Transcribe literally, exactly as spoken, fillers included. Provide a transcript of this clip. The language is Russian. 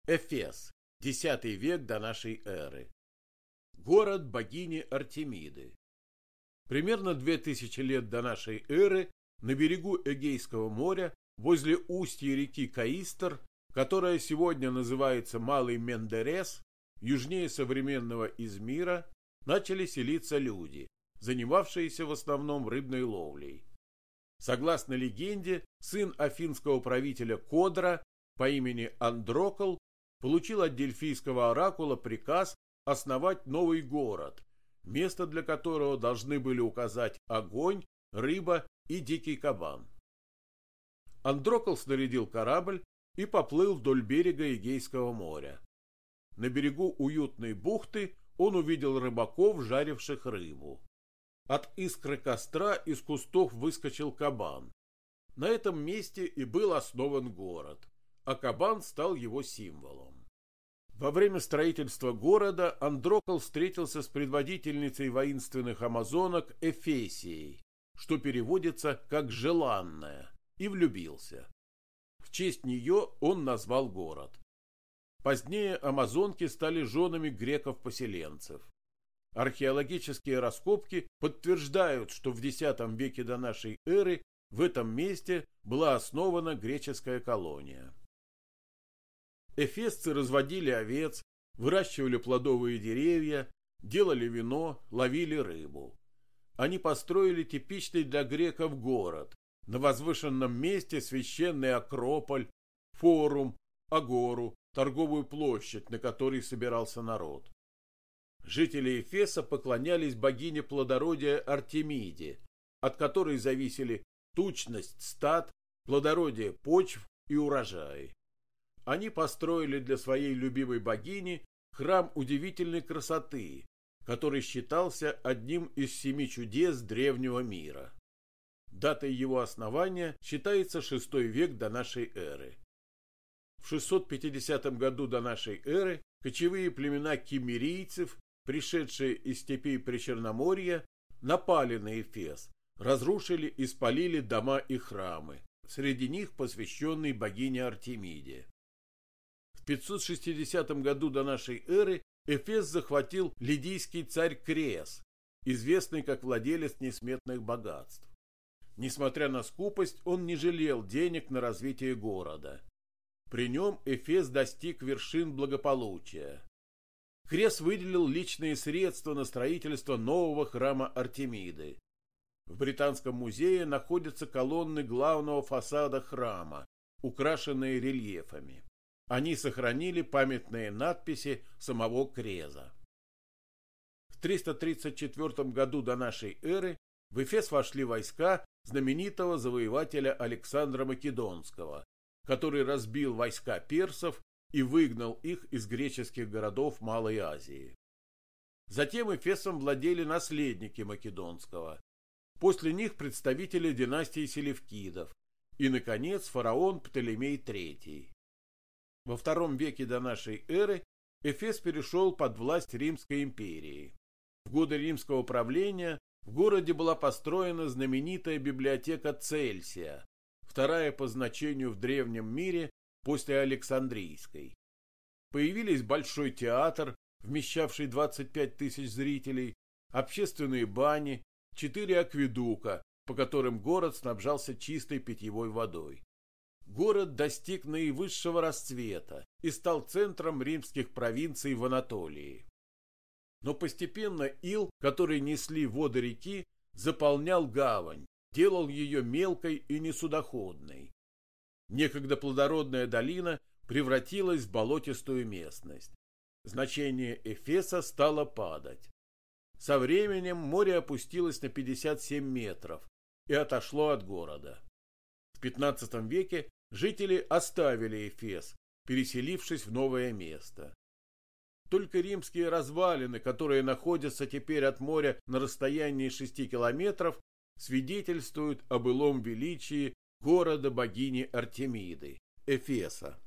Эфес, десятый век до нашей эры. Город богини Артемиды. Примерно две тысячи лет до нашей эры на берегу Эгейского моря, возле устья реки Каистер, которая сегодня называется Малый Мендерес, южнее современного Измира, начали селиться люди, занимавшиеся в основном рыбной ловлей. Согласно легенде, сын афинского правителя Кодра по имени Андрокл получил от дельфийского оракула приказ основать новый город, место для которого должны были указать огонь, рыба и дикий кабан. Андрокл снарядил корабль и поплыл вдоль берега Эгейского моря. На берегу уютной бухты он увидел рыбаков, жаривших рыбу. От искры костра из кустов выскочил кабан. На этом месте и был основан город, а кабан стал его символом. Во время строительства города Андрокл встретился с предводительницей воинственных амазонок Эфесией, что переводится как «желанная», и влюбился. В честь нее он назвал город. Позднее амазонки стали женами греков-поселенцев. Археологические раскопки подтверждают, что в десятом веке до нашей эры в этом месте была основана греческая колония. Эфесцы разводили овец, выращивали плодовые деревья, делали вино, ловили рыбу. Они построили типичный для греков город, на возвышенном месте священный Акрополь, форум, агору, торговую площадь, на которой собирался народ. Жители Эфеса поклонялись богине плодородия Артемиде, от которой зависели тучность стад, плодородие почв и урожаи. Они построили для своей любимой богини храм удивительной красоты, который считался одним из семи чудес древнего мира. Датой его основания считается шестой век до нашей эры. В шестьсот пятидесятом году до нашей эры кочевые племена киммерийцев, пришедшие из степей Причерноморья, напали на Эфес, разрушили и спалили дома и храмы, среди них посвященный богине Артемиде. В пятьсот шестидесятом году до нашей эры Эфес захватил лидийский царь Крес, известный как владелец несметных богатств. Несмотря на скупость, он не жалел денег на развитие города. При нем Эфес достиг вершин благополучия. Крес выделил личные средства на строительство нового храма Артемиды. В Британском музее находятся колонны главного фасада храма, украшенные рельефами. Они сохранили памятные надписи самого Креза. В триста тридцать четвёртом году до нашей эры в Эфес вошли войска знаменитого завоевателя Александра Македонского, который разбил войска персов и выгнал их из греческих городов Малой Азии. Затем Эфесом владели наследники Македонского, после них представители династии Селевкидов и, наконец, фараон Птолемей третий. Во втором веке до нашей эры Эфес перешел под власть Римской империи. В годы римского правления в городе была построена знаменитая библиотека Цельсия, вторая по значению в древнем мире после Александрийской. Появились большой театр, вмещавший двадцать пять тысяч зрителей, общественные бани, четыре акведука, по которым город снабжался чистой питьевой водой. Город достиг наивысшего расцвета и стал центром римских провинций в Анатолии. Но постепенно ил, который несли воды реки, заполнял гавань, делал ее мелкой и несудоходной. Некогда плодородная долина превратилась в болотистую местность. Значение Эфеса стало падать. Со временем море опустилось на пятьдесят семь метров и отошло от города. В пятнадцатом веке жители оставили Эфес, переселившись в новое место. Только римские развалины, которые находятся теперь от моря на расстоянии шести километров, свидетельствуют о былом величии города богини Артемиды, Эфеса.